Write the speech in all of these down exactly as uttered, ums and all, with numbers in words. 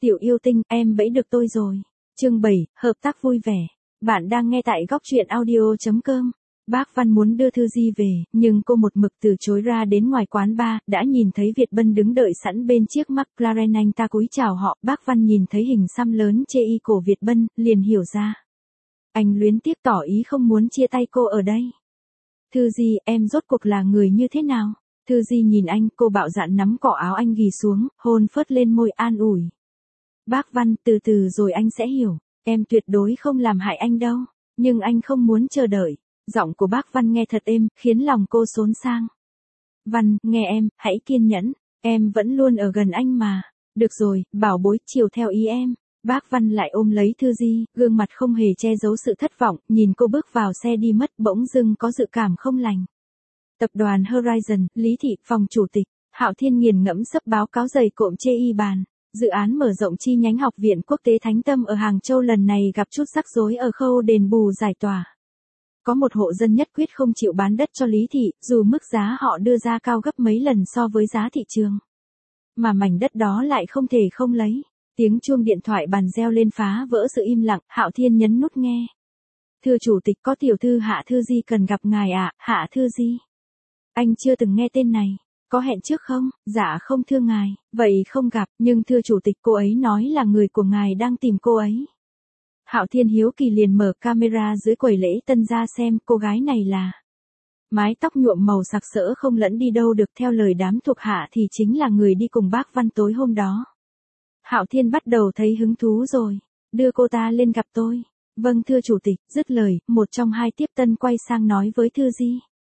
Tiểu yêu tinh, em bẫy được tôi rồi. Chương bảy, hợp tác vui vẻ. Bạn đang nghe tại góc truyện audio chấm com. Bác Văn muốn đưa Thư Di về, nhưng cô một mực từ chối. Ra đến ngoài quán bar, đã nhìn thấy Việt Bân đứng đợi sẵn bên chiếc McLaren. Anh ta cúi chào họ. Bác Văn nhìn thấy hình xăm lớn chê y cổ Việt Bân, liền hiểu ra. Anh luyến tiếc tỏ ý không muốn chia tay cô ở đây. Thư Di, em rốt cuộc là người như thế nào? Thư Di nhìn anh, cô bạo dạn nắm cỏ áo anh ghì xuống, hôn phớt lên môi an ủi. Bác Văn, từ từ rồi anh sẽ hiểu, em tuyệt đối không làm hại anh đâu, nhưng anh không muốn chờ đợi. Giọng của bác Văn nghe thật êm, khiến lòng cô xốn sang. Văn, nghe em, hãy kiên nhẫn, em vẫn luôn ở gần anh mà. Được rồi, bảo bối, chiều theo ý em. Bác Văn lại ôm lấy Thư Di, gương mặt không hề che giấu sự thất vọng, nhìn cô bước vào xe đi mất, bỗng dưng có dự cảm không lành. Tập đoàn Horizon, Lý Thị, phòng chủ tịch, Hạo Thiên nghiền ngẫm sấp báo cáo dày cộm chê y bàn. Dự án mở rộng chi nhánh Học viện Quốc tế Thánh Tâm ở Hàng Châu lần này gặp chút rắc rối ở khâu đền bù giải tỏa. Có một hộ dân nhất quyết không chịu bán đất cho Lý Thị, dù mức giá họ đưa ra cao gấp mấy lần so với giá thị trường. Mà mảnh đất đó lại không thể không lấy. Tiếng chuông điện thoại bàn reo lên phá vỡ sự im lặng, Hạo Thiên nhấn nút nghe. Thưa chủ tịch, có tiểu thư Hạ Thư Di cần gặp ngài ạ. Hạ Thư Di. Anh chưa từng nghe tên này. Có hẹn trước không? Dạ không thưa ngài, vậy không gặp, nhưng thưa chủ tịch, cô ấy nói là người của ngài đang tìm cô ấy. Hạo Thiên hiếu kỳ liền mở camera dưới quầy lễ tân ra xem cô gái này là. Mái tóc nhuộm màu sặc sỡ không lẫn đi đâu được, theo lời đám thuộc hạ thì chính là người đi cùng bác Văn tối hôm đó. Hạo Thiên bắt đầu thấy hứng thú rồi, đưa cô ta lên gặp tôi. Vâng thưa chủ tịch, dứt lời, một trong hai tiếp tân quay sang nói với Thư Di.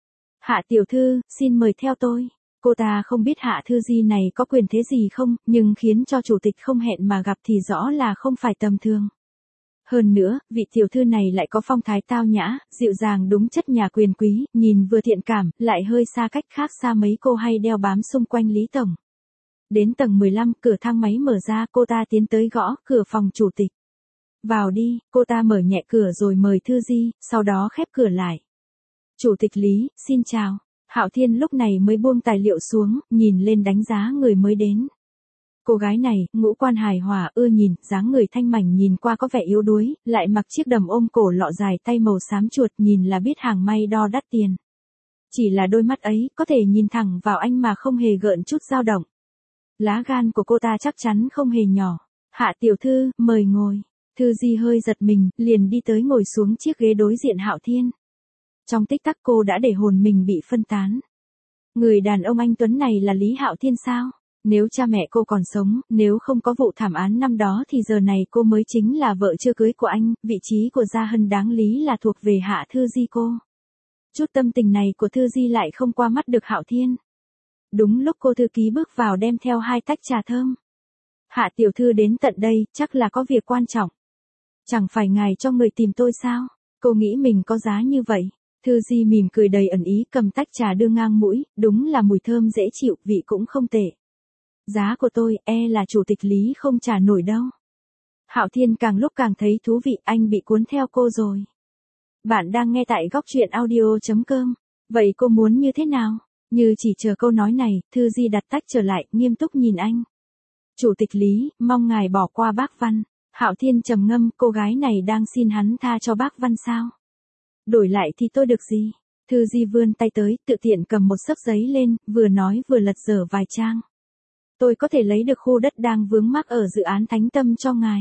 Hạ tiểu thư, xin mời theo tôi. Cô ta không biết Hạ Thư Di này có quyền thế gì không, nhưng khiến cho chủ tịch không hẹn mà gặp thì rõ là không phải tầm thường. Hơn nữa, vị tiểu thư này lại có phong thái tao nhã, dịu dàng đúng chất nhà quyền quý, nhìn vừa thiện cảm, lại hơi xa cách khác xa mấy cô hay đeo bám xung quanh Lý Tổng. Đến tầng mười lăm, cửa thang máy mở ra, cô ta tiến tới gõ cửa phòng chủ tịch. Vào đi, cô ta mở nhẹ cửa rồi mời Thư Di, sau đó khép cửa lại. Chủ tịch Lý, xin chào. Hạo Thiên lúc này mới buông tài liệu xuống, nhìn lên đánh giá người mới đến. Cô gái này, ngũ quan hài hòa, ưa nhìn, dáng người thanh mảnh nhìn qua có vẻ yếu đuối, lại mặc chiếc đầm ôm cổ lọ dài tay màu xám chuột, nhìn là biết hàng may đo đắt tiền. Chỉ là đôi mắt ấy, có thể nhìn thẳng vào anh mà không hề gợn chút dao động. Lá gan của cô ta chắc chắn không hề nhỏ. Hạ tiểu thư, mời ngồi. Thư Di hơi giật mình, liền đi tới ngồi xuống chiếc ghế đối diện Hạo Thiên. Trong tích tắc cô đã để hồn mình bị phân tán. Người đàn ông anh tuấn này là Lý Hạo Thiên sao? Nếu cha mẹ cô còn sống, nếu không có vụ thảm án năm đó thì giờ này cô mới chính là vợ chưa cưới của anh, vị trí của Gia Hân đáng lý là thuộc về Hạ Thư Di cô. Chút tâm tình này của Thư Di lại không qua mắt được Hạo Thiên. Đúng lúc cô thư ký bước vào đem theo hai tách trà thơm. Hạ tiểu thư đến tận đây, chắc là có việc quan trọng. Chẳng phải ngài cho người tìm tôi sao? Cô nghĩ mình có giá như vậy. Thư Di mỉm cười đầy ẩn ý, cầm tách trà đưa ngang mũi, đúng là mùi thơm dễ chịu, vị cũng không tệ. Giá của tôi, e là chủ tịch Lý không trả nổi đâu. Hạo Thiên càng lúc càng thấy thú vị, anh bị cuốn theo cô rồi. Bạn đang nghe tại góc truyện audio chấm com. Vậy cô muốn như thế nào? Như chỉ chờ câu nói này, Thư Di đặt tách trở lại, nghiêm túc nhìn anh. Chủ tịch Lý, mong ngài bỏ qua bác Văn. Hạo Thiên trầm ngâm, cô gái này đang xin hắn tha cho bác Văn sao? Đổi lại thì tôi được gì? Thư Di vươn tay tới, tự tiện cầm một xấp giấy lên, vừa nói vừa lật dở vài trang. Tôi có thể lấy được khu đất đang vướng mắc ở dự án Thánh Tâm cho ngài.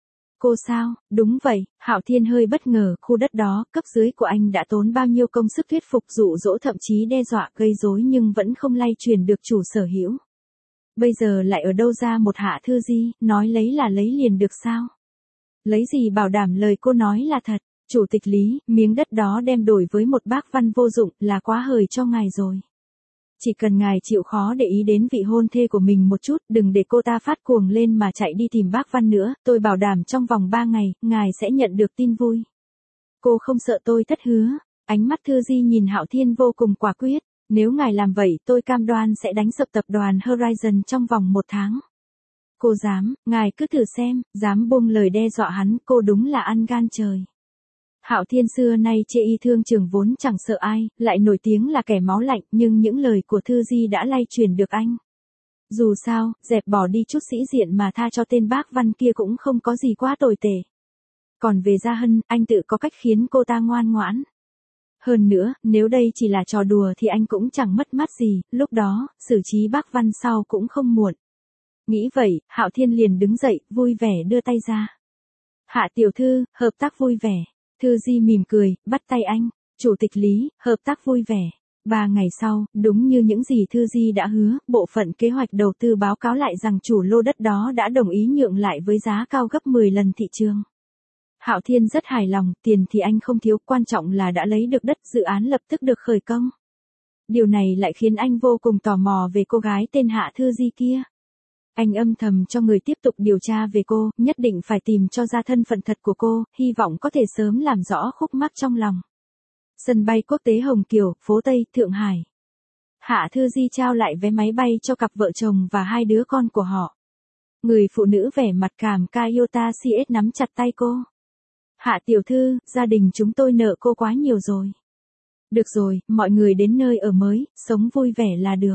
Cô sao? Đúng vậy, Hạo Thiên hơi bất ngờ, khu đất đó, cấp dưới của anh đã tốn bao nhiêu công sức thuyết phục dụ dỗ thậm chí đe dọa gây rối nhưng vẫn không lay truyền được chủ sở hữu. Bây giờ lại ở đâu ra một Hạ Thư Di, nói lấy là lấy liền được sao? Lấy gì bảo đảm lời cô nói là thật? Chủ tịch Lý, miếng đất đó đem đổi với một bác Văn vô dụng là quá hời cho ngài rồi. Chỉ cần ngài chịu khó để ý đến vị hôn thê của mình một chút, đừng để cô ta phát cuồng lên mà chạy đi tìm bác Văn nữa, tôi bảo đảm trong vòng ba ngày, ngài sẽ nhận được tin vui. Cô không sợ tôi thất hứa. Ánh mắt Thư Di nhìn Hạo Thiên vô cùng quả quyết. Nếu ngài làm vậy tôi cam đoan sẽ đánh sập tập đoàn Horizon trong vòng một tháng. Cô dám, ngài cứ thử xem, dám buông lời đe dọa hắn, cô đúng là ăn gan trời. Hạo Thiên xưa nay chê y thương trường vốn chẳng sợ ai, lại nổi tiếng là kẻ máu lạnh, nhưng những lời của Thư Di đã lay truyền được anh. Dù sao, dẹp bỏ đi chút sĩ diện mà tha cho tên bác Văn kia cũng không có gì quá tồi tệ. Còn về Gia Hân, anh tự có cách khiến cô ta ngoan ngoãn. Hơn nữa, nếu đây chỉ là trò đùa thì anh cũng chẳng mất mát gì, lúc đó, xử trí bác Văn sau cũng không muộn. Nghĩ vậy, Hạo Thiên liền đứng dậy, vui vẻ đưa tay ra. Hạ tiểu thư, hợp tác vui vẻ. Thư Di mỉm cười, bắt tay anh. Chủ tịch Lý, hợp tác vui vẻ. Ba ngày sau, đúng như những gì Thư Di đã hứa, bộ phận kế hoạch đầu tư báo cáo lại rằng chủ lô đất đó đã đồng ý nhượng lại với giá cao gấp mười lần thị trường. Hạo Thiên rất hài lòng, tiền thì anh không thiếu, quan trọng là đã lấy được đất, dự án lập tức được khởi công. Điều này lại khiến anh vô cùng tò mò về cô gái tên Hạ Thư Di kia. Anh âm thầm cho người tiếp tục điều tra về cô, nhất định phải tìm cho ra thân phận thật của cô, hy vọng có thể sớm làm rõ khúc mắc trong lòng. Sân bay quốc tế Hồng Kiều, phố Tây, Thượng Hải. Hạ Thư Di trao lại vé máy bay cho cặp vợ chồng và hai đứa con của họ. Người phụ nữ vẻ mặt cảm Kayota xê ét nắm chặt tay cô. Hạ tiểu thư, gia đình chúng tôi nợ cô quá nhiều rồi. Được rồi, mọi người đến nơi ở mới, sống vui vẻ là được.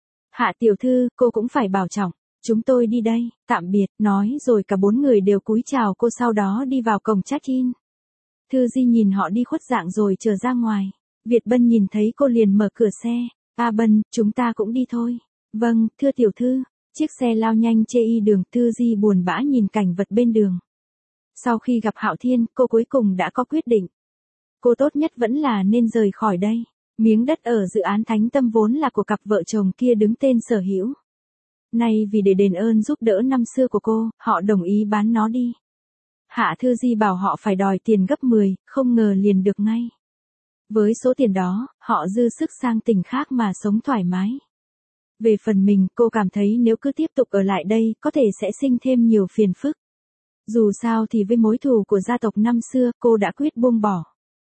Hạ tiểu thư, cô cũng phải bảo trọng. Chúng tôi đi đây, tạm biệt, nói rồi cả bốn người đều cúi chào cô, sau đó đi vào cổng check-in. Thư Di nhìn họ đi khuất dạng rồi trở ra ngoài. Việt Bân nhìn thấy cô liền mở cửa xe. A Bân, chúng ta cũng đi thôi. Vâng, thưa tiểu thư. Chiếc xe lao nhanh chê y đường, Thư Di buồn bã nhìn cảnh vật bên đường. Sau khi gặp Hạo Thiên, cô cuối cùng đã có quyết định. Cô tốt nhất vẫn là nên rời khỏi đây. Miếng đất ở dự án Thánh Tâm vốn là của cặp vợ chồng kia đứng tên sở hữu. Nay vì để đền ơn giúp đỡ năm xưa của cô, họ đồng ý bán nó đi. Hạ Thư Di bảo họ phải đòi tiền gấp mười, không ngờ liền được ngay. Với số tiền đó, họ dư sức sang tỉnh khác mà sống thoải mái. Về phần mình, cô cảm thấy nếu cứ tiếp tục ở lại đây, có thể sẽ sinh thêm nhiều phiền phức. Dù sao thì với mối thù của gia tộc năm xưa, cô đã quyết buông bỏ.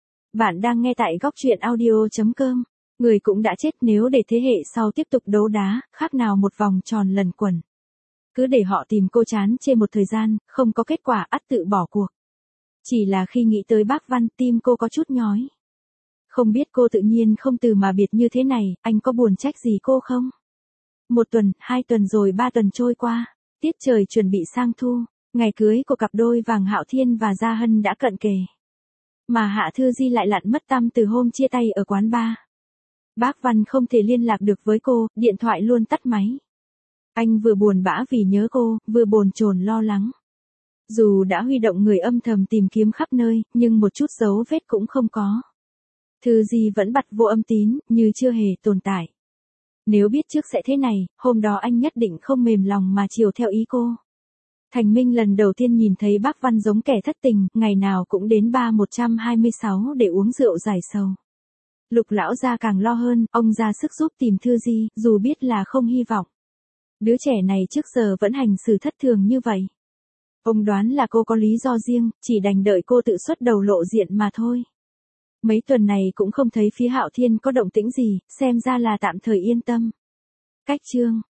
Bạn đang nghe tại góc truyện audio chấm com. Người cũng đã chết, nếu để thế hệ sau tiếp tục đấu đá, khác nào một vòng tròn lần quẩn. Cứ để họ tìm cô chán chê một thời gian, không có kết quả, ắt tự bỏ cuộc. Chỉ là khi nghĩ tới bác Văn, tim cô có chút nhói. Không biết cô tự nhiên không từ mà biệt như thế này, anh có buồn trách gì cô không? Một tuần, hai tuần rồi ba tuần trôi qua. Tiết trời chuẩn bị sang thu. Ngày cưới của cặp đôi Vàng Hạo Thiên và Gia Hân đã cận kề. Mà Hạ Thư Di lại lặn mất tăm từ hôm chia tay ở quán bar. Bác Văn không thể liên lạc được với cô, điện thoại luôn tắt máy. Anh vừa buồn bã vì nhớ cô, vừa bồn chồn lo lắng. Dù đã huy động người âm thầm tìm kiếm khắp nơi, nhưng một chút dấu vết cũng không có. Thư Di vẫn bật vô âm tín, như chưa hề tồn tại. Nếu biết trước sẽ thế này, hôm đó anh nhất định không mềm lòng mà chiều theo ý cô. Thành Minh lần đầu tiên nhìn thấy bác Văn giống kẻ thất tình, ngày nào cũng đến bar một trăm hai mươi sáu để uống rượu giải sầu. Lục lão gia càng lo hơn, ông ra sức giúp tìm Thư Di, dù biết là không hy vọng. Đứa trẻ này trước giờ vẫn hành xử thất thường như vậy. Ông đoán là cô có lý do riêng, chỉ đành đợi cô tự xuất đầu lộ diện mà thôi. Mấy tuần này cũng không thấy phía Hạo Thiên có động tĩnh gì, xem ra là tạm thời yên tâm. Cách chương